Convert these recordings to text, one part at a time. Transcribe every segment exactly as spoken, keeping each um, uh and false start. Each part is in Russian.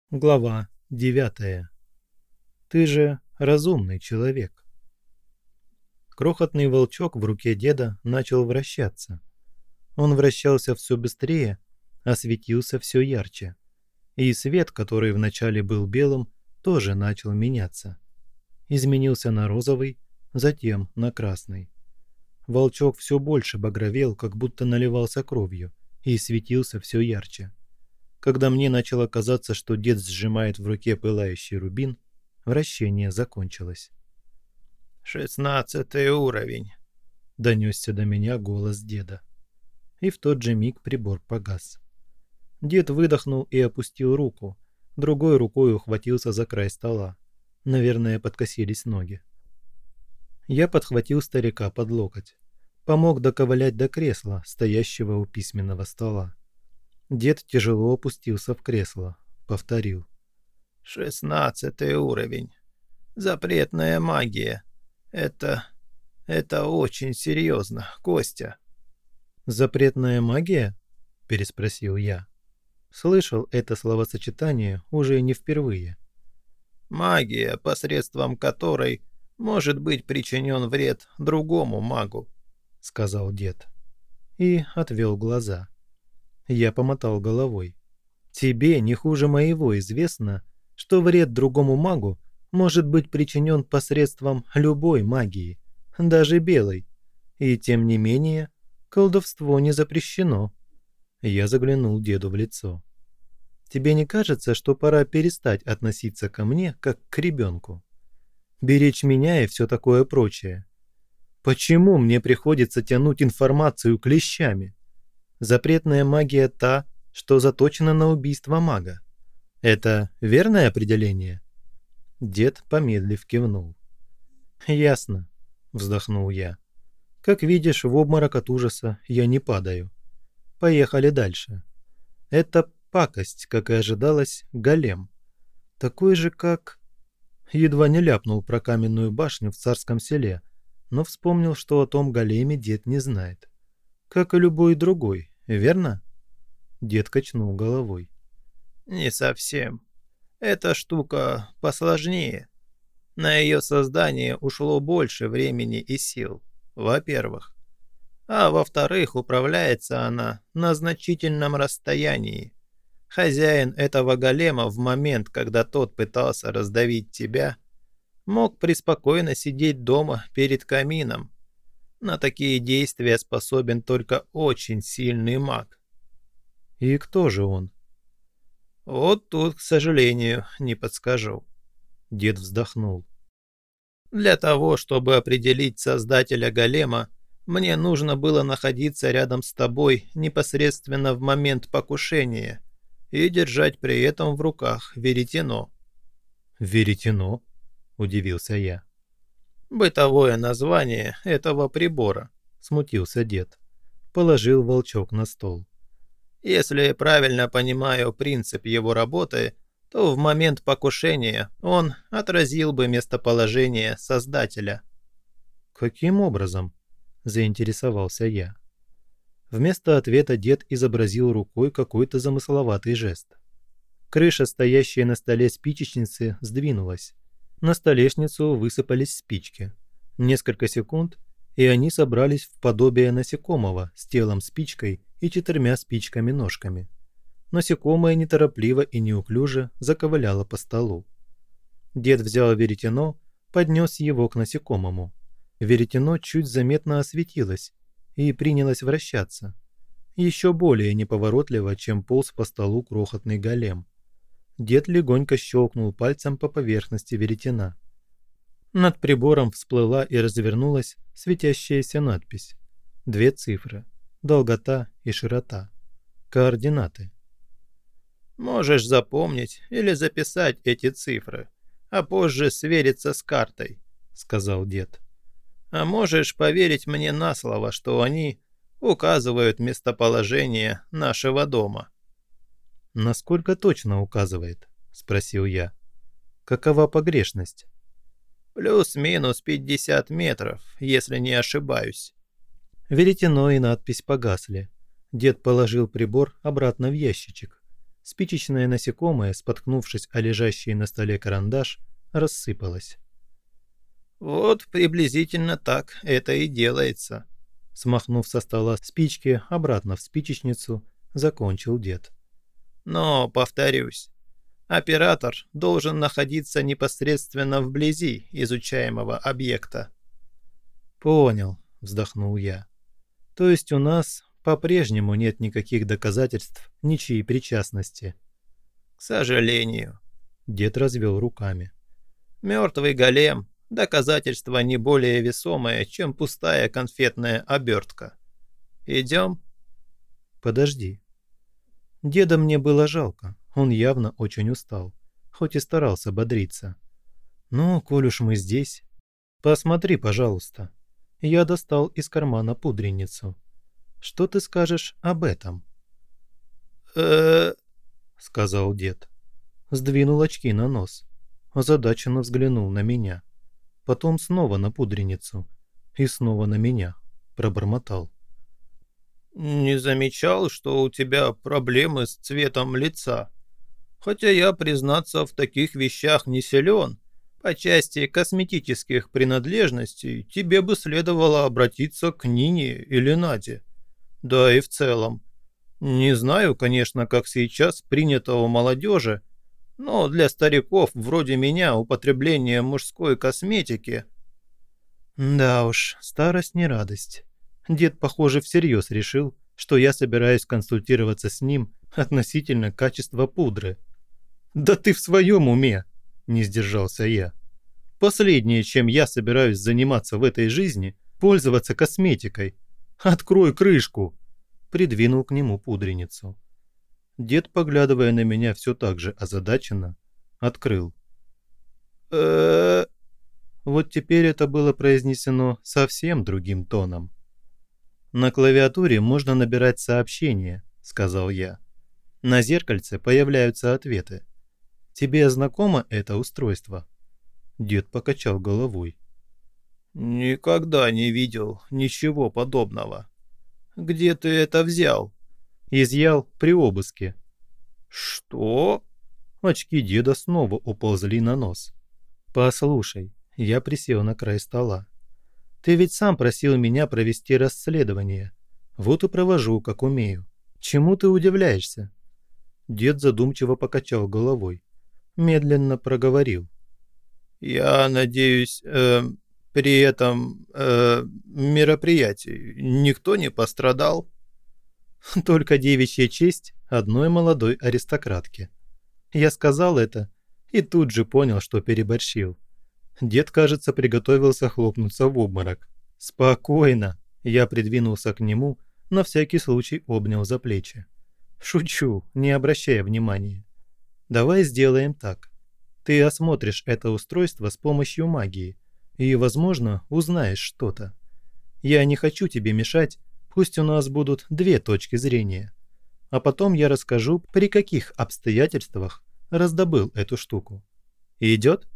Глава девятая. Ты же разумный человек. Крохотный волчок в руке деда начал вращаться. Он вращался все быстрее, а светился все ярче. И свет, который вначале был белым, тоже начал меняться. Изменился на розовый, затем на красный. Волчок все больше багровел, как будто наливался кровью, и светился все ярче. Когда мне начало казаться, что дед сжимает в руке пылающий рубин, вращение закончилось. «Шестнадцатый уровень», — донесся до меня голос деда. И в тот же миг прибор погас. Дед выдохнул и опустил руку, другой рукой ухватился за край стола. Наверное, подкосились ноги. Я подхватил старика под локоть, помог доковылять до кресла, стоящего у письменного стола. Дед тяжело опустился в кресло, повторил. «Шестнадцатый уровень. Запретная магия. Это... это очень серьезно, Костя». «Запретная магия?» – переспросил я. Слышал это словосочетание уже не впервые. «Магия, посредством которой может быть причинен вред другому магу», – сказал дед. И отвел глаза. Я помотал головой. Тебе не хуже моего известно, что вред другому магу может быть причинен посредством любой магии, даже белой. И тем не менее, колдовство не запрещено. Я заглянул деду в лицо. Тебе не кажется, что пора перестать относиться ко мне, как к ребенку? Беречь меня и все такое прочее. Почему мне приходится тянуть информацию клещами? Запретная магия та, что заточена на убийство мага. Это верное определение?» Дед, помедлив, кивнул. «Ясно», – вздохнул я. «Как видишь, в обморок от ужаса я не падаю. Поехали дальше. Это пакость, как и ожидалось, голем. Такой же, как...» Едва не ляпнул про каменную башню в царском селе, но вспомнил, что о том големе дед не знает. Как и любой другой, верно? Дед качнул головой. «Не совсем. Эта штука посложнее. На ее создание ушло больше времени и сил, во-первых. А во-вторых, управляется она на значительном расстоянии. Хозяин этого голема в момент, когда тот пытался раздавить тебя, мог преспокойно сидеть дома перед камином. На такие действия способен только очень сильный маг». «И кто же он?» «Вот тут, к сожалению, не подскажу». Дед вздохнул. «Для того, чтобы определить создателя голема, мне нужно было находиться рядом с тобой непосредственно в момент покушения и держать при этом в руках веретено». «Веретено?» – удивился я. «Бытовое название этого прибора», – смутился дед. Положил волчок на стол. «Если я правильно понимаю принцип его работы, то в момент покушения он отразил бы местоположение Создателя». «Каким образом?» – заинтересовался я. Вместо ответа дед изобразил рукой какой-то замысловатый жест. Крыша, стоящая на столе спичечницы, сдвинулась. На столешницу высыпались спички. Несколько секунд, и они собрались в подобие насекомого с телом спичкой и четырьмя спичками-ножками. Насекомое неторопливо и неуклюже заковыляло по столу. Дед взял веретено, поднес его к насекомому. Веретено чуть заметно осветилось и принялось вращаться. Еще более неповоротливо, чем полз по столу крохотный голем. Дед легонько щелкнул пальцем по поверхности веретена. Над прибором всплыла и развернулась светящаяся надпись. Две цифры. Долгота и широта. Координаты. «Можешь запомнить или записать эти цифры, а позже свериться с картой», — сказал дед. «А можешь поверить мне на слово, что они указывают местоположение нашего дома». «Насколько точно указывает?» – спросил я. «Какова погрешность?» «Плюс-минус пятьдесят метров, если не ошибаюсь». Веретено и надпись погасли. Дед положил прибор обратно в ящичек. Спичечное насекомое, споткнувшись о лежащий на столе карандаш, рассыпалось. «Вот приблизительно так это и делается», – смахнув со стола спички обратно в спичечницу, закончил дед. «Но, повторюсь, оператор должен находиться непосредственно вблизи изучаемого объекта». «Понял», – вздохнул я. «То есть у нас по-прежнему нет никаких доказательств ничьей причастности?» «К сожалению», – дед развел руками. «Мертвый голем – доказательство не более весомое, чем пустая конфетная обертка. Идем?» «Подожди». Деда мне было жалко, он явно очень устал, хоть и старался бодриться. «Ну, коль уж мы здесь, посмотри, пожалуйста». Я достал из кармана пудреницу. «Что ты скажешь об этом?» э сказал дед. Сдвинул очки на нос. Озадаченно взглянул на меня. Потом снова на пудреницу. И снова на меня. Пробормотал. «Не замечал, что у тебя проблемы с цветом лица. Хотя я, признаться, в таких вещах не силен. По части косметических принадлежностей тебе бы следовало обратиться к Нине или Наде. Да и в целом. Не знаю, конечно, как сейчас принято у молодежи, но для стариков вроде меня употребление мужской косметики...» Да уж, старость не радость. Дед, похоже, всерьез решил, что я собираюсь консультироваться с ним относительно качества пудры. «Да ты в своем уме!» – не сдержался я. «Последнее, чем я собираюсь заниматься в этой жизни – пользоваться косметикой. Открой крышку!» – придвинул к нему пудреницу. Дед, поглядывая на меня все так же озадаченно, открыл. э Вот теперь это было произнесено совсем другим тоном. «На клавиатуре можно набирать сообщения», – сказал я. «На зеркальце появляются ответы. Тебе знакомо это устройство?» Дед покачал головой. «Никогда не видел ничего подобного. Где ты это взял?» «Изъял при обыске». «Что?» Очки деда снова уползли на нос. «Послушай», – я присел на край стола. «Ты ведь сам просил меня провести расследование. Вот и провожу, как умею. Чему ты удивляешься?» Дед задумчиво покачал головой. Медленно проговорил. «Я надеюсь, э, при этом э, мероприятии никто не пострадал?» «Только девичья честь одной молодой аристократки». Я сказал это и тут же понял, что переборщил. Дед, кажется, приготовился хлопнуться в обморок. «Спокойно!» Я придвинулся к нему, на всякий случай обнял за плечи. «Шучу, не обращая внимания. Давай сделаем так. Ты осмотришь это устройство с помощью магии и, возможно, узнаешь что-то. Я не хочу тебе мешать, пусть у нас будут две точки зрения. А потом я расскажу, при каких обстоятельствах раздобыл эту штуку. Идет?»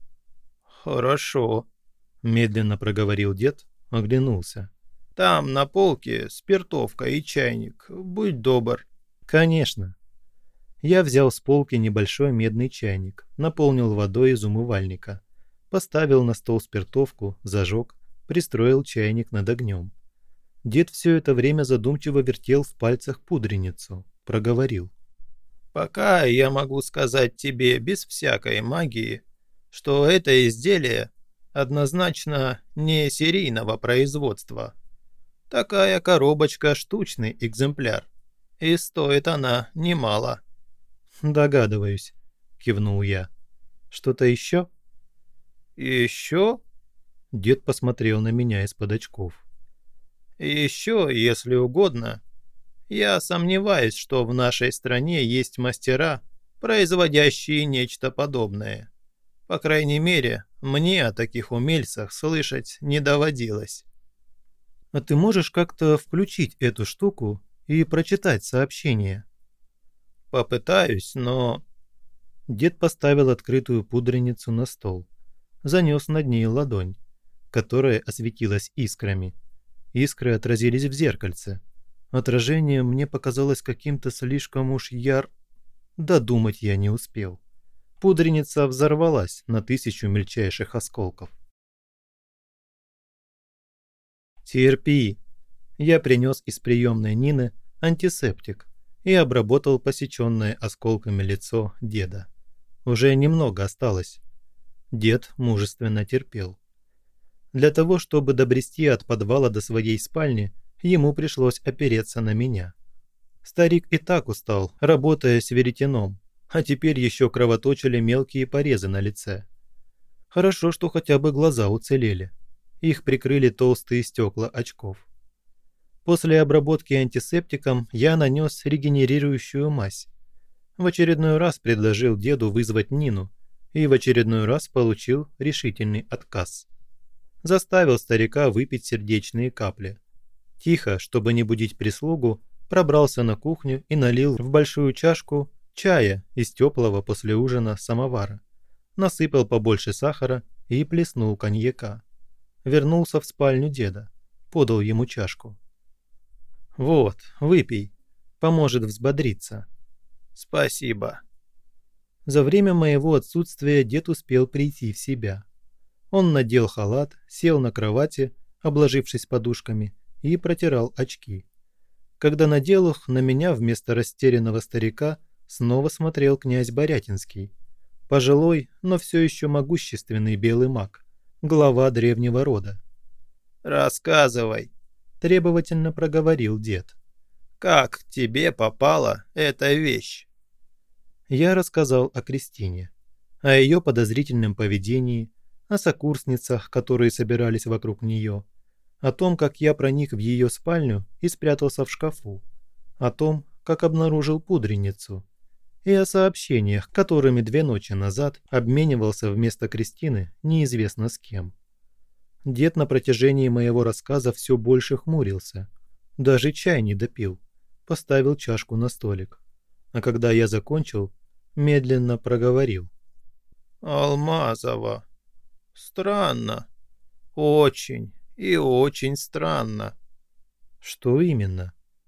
«Хорошо», – медленно проговорил дед, оглянулся. «Там на полке спиртовка и чайник. Будь добр». «Конечно». Я взял с полки небольшой медный чайник, наполнил водой из умывальника, поставил на стол спиртовку, зажег, пристроил чайник над огнем. Дед все это время задумчиво вертел в пальцах пудреницу, проговорил. «Пока я могу сказать тебе без всякой магии, что это изделие однозначно не серийного производства. Такая коробочка – штучный экземпляр, и стоит она немало». «Догадываюсь», – кивнул я. «Что-то еще?» «Еще?» Дед посмотрел на меня из-под очков. «Еще, если угодно. Я сомневаюсь, что в нашей стране есть мастера, производящие нечто подобное. По крайней мере, мне о таких умельцах слышать не доводилось». «А ты можешь как-то включить эту штуку и прочитать сообщение?» «Попытаюсь, но...» Дед поставил открытую пудреницу на стол, занес над ней ладонь, которая осветилась искрами. Искры отразились в зеркальце. Отражение мне показалось каким-то слишком уж яр... Додумать я не успел. Пудреница взорвалась на тысячу мельчайших осколков. «Терпи!» Я принес из приемной Нины антисептик и обработал посеченное осколками лицо деда. Уже немного осталось. Дед мужественно терпел. Для того, чтобы добрести от подвала до своей спальни, ему пришлось опереться на меня. Старик и так устал, работая с веретеном, а теперь еще кровоточили мелкие порезы на лице. Хорошо, что хотя бы глаза уцелели. Их прикрыли толстые стекла очков. После обработки антисептиком я нанес регенерирующую мазь. В очередной раз предложил деду вызвать Нину и в очередной раз получил решительный отказ. Заставил старика выпить сердечные капли. Тихо, чтобы не будить прислугу, пробрался на кухню и налил в большую чашку чая из теплого после ужина самовара. Насыпал побольше сахара и плеснул коньяка. Вернулся в спальню деда, подал ему чашку. «Вот, выпей, поможет взбодриться». «Спасибо». За время моего отсутствия дед успел прийти в себя. Он надел халат, сел на кровати, обложившись подушками, и протирал очки. Когда надел их, на меня вместо растерянного старика снова смотрел князь Борятинский. Пожилой, но все еще могущественный белый маг, глава древнего рода. «Рассказывай», – требовательно проговорил дед. «Как к тебе попала эта вещь?» Я рассказал о Кристине, о ее подозрительном поведении, о сокурсницах, которые собирались вокруг нее, о том, как я проник в ее спальню и спрятался в шкафу, о том, как обнаружил пудреницу, и о сообщениях, которыми две ночи назад обменивался вместо Кристины неизвестно с кем. Дед на протяжении моего рассказа все больше хмурился, даже чай не допил, поставил чашку на столик, а когда я закончил, медленно проговорил. «Алмазова. Странно. Очень и очень странно». «Что именно?»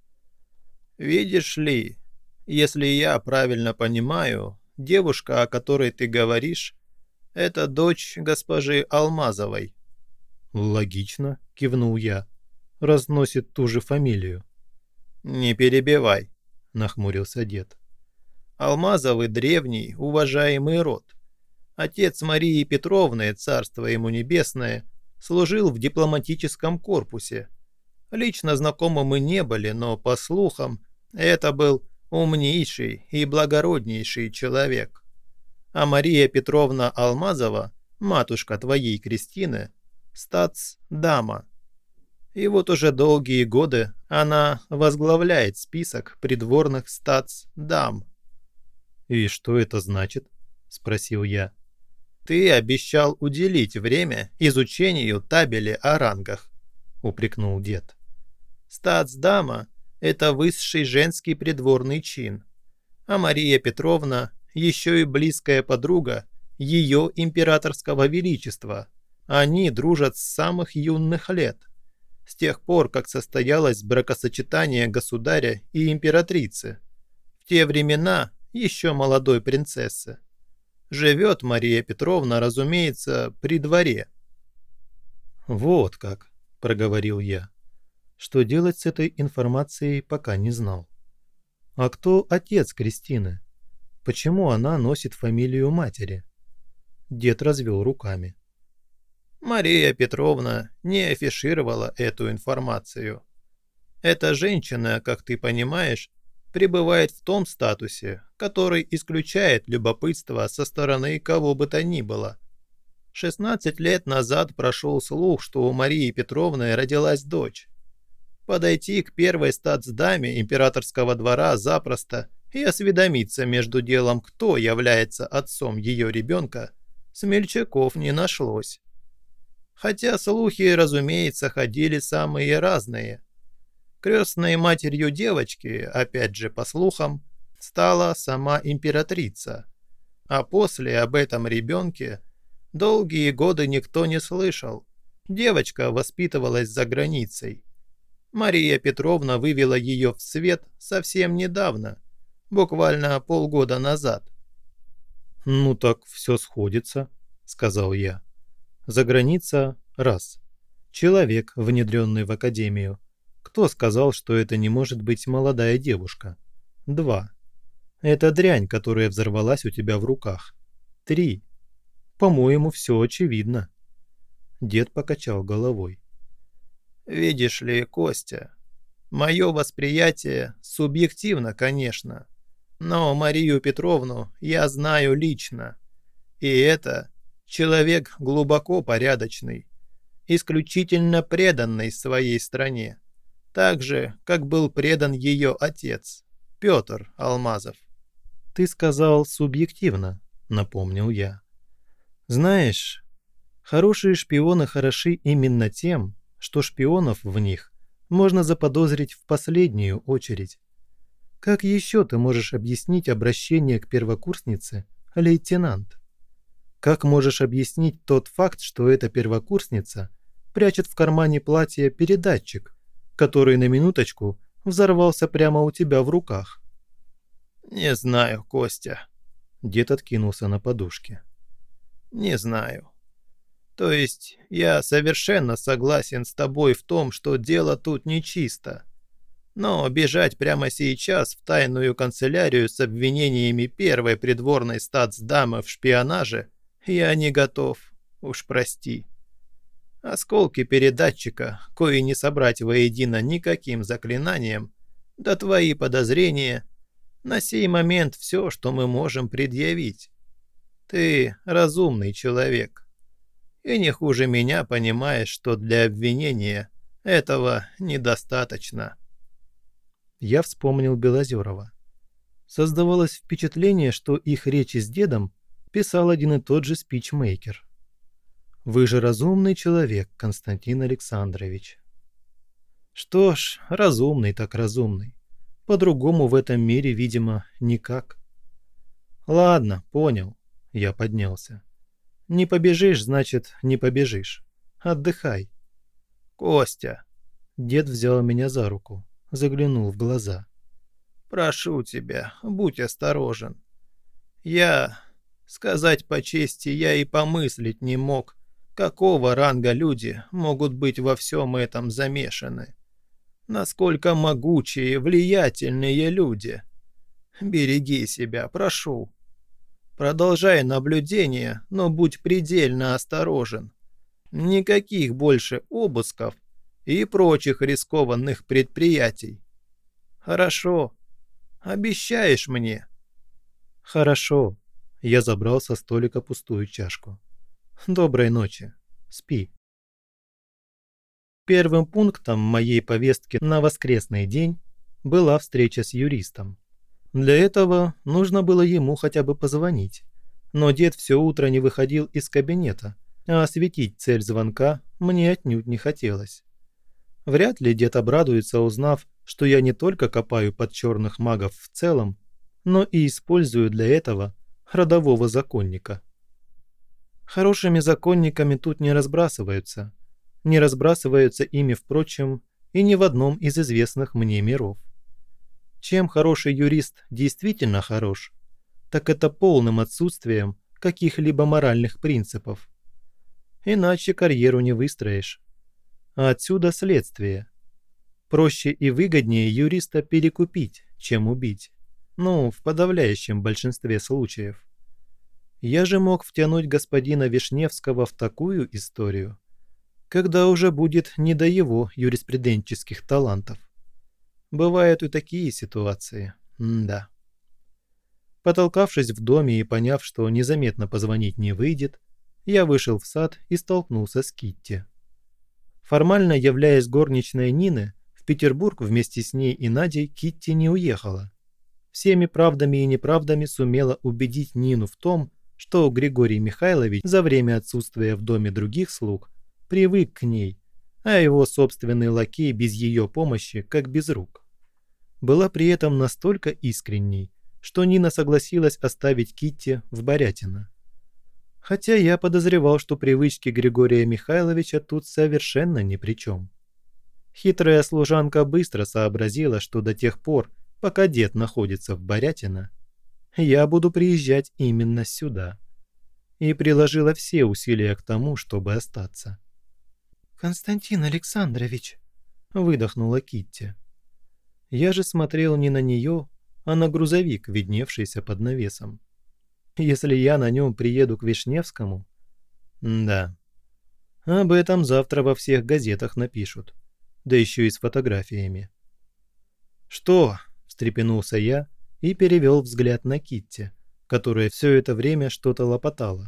«Видишь ли, если я правильно понимаю, девушка, о которой ты говоришь, это дочь госпожи Алмазовой». «Логично», – кивнул я. «Разносит ту же фамилию». «Не перебивай», – нахмурился дед. «Алмазовы – древний, уважаемый род. Отец Марии Петровны, царство ему небесное, служил в дипломатическом корпусе. Лично знакомы мы не были, но, по слухам, это был умнейший и благороднейший человек. А Мария Петровна Алмазова, матушка твоей Кристины, статс-дама. И вот уже долгие годы она возглавляет список придворных статс-дам». «И что это значит?» – спросил я. «Ты обещал уделить время изучению табели о рангах», – упрекнул дед. «Статс-дама – это высший женский придворный чин, а Мария Петровна – еще и близкая подруга ее императорского величества. Они дружат с самых юных лет, с тех пор, как состоялось бракосочетание государя и императрицы. В те времена еще молодой принцессы. Живет Мария Петровна, разумеется, при дворе». «Вот как», – проговорил я. Что делать с этой информацией, пока не знал. «А кто отец Кристины? Почему она носит фамилию матери?» Дед развел руками. Мария Петровна не афишировала эту информацию. Эта женщина, как ты понимаешь, пребывает в том статусе, который исключает любопытство со стороны кого бы то ни было. шестнадцать лет назад прошел слух, что у Марии Петровны родилась дочь. Подойти к первой статсдаме императорского двора запросто и осведомиться между делом, кто является отцом ее ребенка, смельчаков не нашлось. Хотя слухи, разумеется, ходили самые разные. Крестной матерью девочки, опять же по слухам, стала сама императрица. А после об этом ребенке долгие годы никто не слышал. Девочка воспитывалась за границей. Мария Петровна вывела ее в свет совсем недавно, Буквально полгода назад». «Ну так все сходится», – сказал я. «За граница – раз. Человек, внедренный в академию. Кто сказал, что это не может быть молодая девушка? Два. Это дрянь, которая взорвалась у тебя в руках. Три. По-моему, все очевидно». Дед покачал головой. «Видишь ли, Костя, мое восприятие субъективно, конечно, но Марию Петровну я знаю лично, и это человек глубоко порядочный, исключительно преданный своей стране, так же, как был предан ее отец, Петр Алмазов». «Ты сказал субъективно», – напомнил я. «Знаешь, хорошие шпионы хороши именно тем, что шпионов в них можно заподозрить в последнюю очередь. Как еще ты можешь объяснить обращение к первокурснице лейтенант? Как можешь объяснить тот факт, что эта первокурсница прячет в кармане платья передатчик, который на минуточку взорвался прямо у тебя в руках?» «Не знаю, Костя». Дед откинулся на подушке. «Не знаю. То есть я совершенно согласен с тобой в том, что дело тут нечисто. Но бежать прямо сейчас в тайную канцелярию с обвинениями первой придворной статсдамы в шпионаже я не готов, уж прости. Осколки передатчика, кои не собрать воедино никаким заклинанием, да твои подозрения, на сей момент все, что мы можем предъявить. Ты разумный человек. И не хуже меня понимаешь, что для обвинения этого недостаточно». Я вспомнил Белозерова. Создавалось впечатление, что их речи с дедом писал один и тот же спичмейкер. «Вы же разумный человек, Константин Александрович». Что ж, разумный так разумный. По-другому в этом мире, видимо, никак. «Ладно, понял», – я поднялся. «Не побежишь, значит, не побежишь. Отдыхай». «Костя», – дед взял меня за руку, заглянул в глаза. «Прошу тебя, будь осторожен. Я, сказать по чести, я и помыслить не мог, какого ранга люди могут быть во всем этом замешаны. Насколько могучие, влиятельные люди. Береги себя, прошу. Продолжай наблюдение, но будь предельно осторожен. Никаких больше обысков и прочих рискованных предприятий. Хорошо? Обещаешь мне?» «Хорошо». Я забрал со столика пустую чашку. «Доброй ночи. Спи». Первым пунктом моей повестки на воскресный день была встреча с юристом. Для этого нужно было ему хотя бы позвонить, но дед все утро не выходил из кабинета, а осветить цель звонка мне отнюдь не хотелось. Вряд ли дед обрадуется, узнав, что я не только копаю под черных магов в целом, но и использую для этого родового законника. Хорошими законниками тут не разбрасываются. Не разбрасываются ими, впрочем, и ни в одном из известных мне миров. Чем хороший юрист действительно хорош, так это полным отсутствием каких-либо моральных принципов. Иначе карьеру не выстроишь. А отсюда следствие. Проще и выгоднее юриста перекупить, чем убить. Ну, в подавляющем большинстве случаев. Я же мог втянуть господина Вишневского в такую историю, когда уже будет не до его юриспруденческих талантов. Бывают и такие ситуации, М-да. Потолкавшись в доме и поняв, что незаметно позвонить не выйдет, я вышел в сад и столкнулся с Китти. Формально являясь горничной Нины, в Петербург вместе с ней и Надей Китти не уехала. Всеми правдами и неправдами сумела убедить Нину в том, что Григорий Михайлович за время отсутствия в доме других слуг привык к ней, а его собственный лакей без ее помощи как без рук. Была при этом настолько искренней, что Нина согласилась оставить Китти в Борятино. Хотя я подозревал, что привычки Григория Михайловича тут совершенно ни при чем. Хитрая служанка быстро сообразила, что до тех пор, пока дед находится в Борятино, я буду приезжать именно сюда. И приложила все усилия к тому, чтобы остаться. «Константин Александрович», – выдохнула Китти. Я же смотрел не на нее, а на грузовик, видневшийся под навесом. Если я на нем приеду к Вишневскому... Да. Об этом завтра во всех газетах напишут. Да еще и с фотографиями. «Что?» – встрепенулся я и перевел взгляд на Китти, которая все это время что-то лопотала.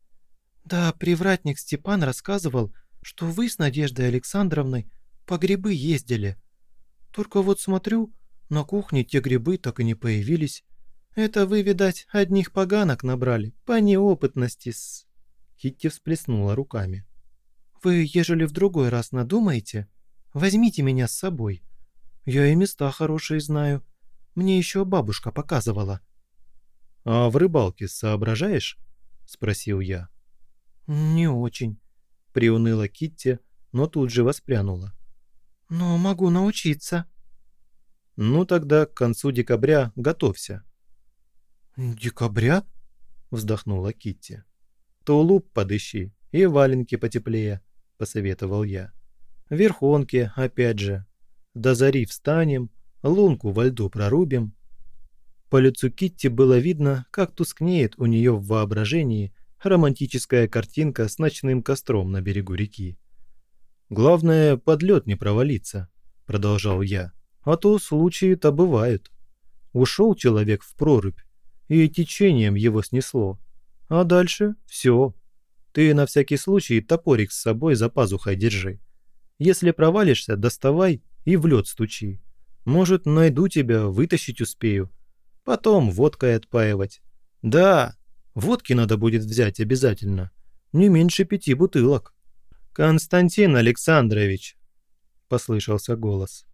«Да, привратник Степан рассказывал, что вы с Надеждой Александровной по грибы ездили. Только вот смотрю, на кухне те грибы так и не появились. Это вы, видать, одних поганок набрали, по неопытности-с...» Китти всплеснула руками. «Вы, ежели в другой раз надумаете, возьмите меня с собой. Я и места хорошие знаю. Мне еще бабушка показывала». «А в рыбалке соображаешь?» – спросил я. «Не очень», – приуныла Китти, но тут же воспрянула. «Но могу научиться». «Ну тогда к концу декабря готовься». «Декабря?» – вздохнула Китти. «Тулуп подыщи и валенки потеплее», – посоветовал я. «Верхонки, опять же. До зари встанем, лунку во льду прорубим». По лицу Китти было видно, как тускнеет у нее в воображении романтическая картинка с ночным костром на берегу реки. «Главное, под лед не провалиться», – продолжал я. «А то случаи-то бывают. Ушел человек в прорубь, и течением его снесло. А дальше все. Ты на всякий случай топорик с собой за пазухой держи. Если провалишься, доставай и в лед стучи. Может, найду тебя, вытащить успею. Потом водкой отпаивать. Да, водки надо будет взять обязательно. Не меньше пяти бутылок». «Константин Александрович!» – послышался голос.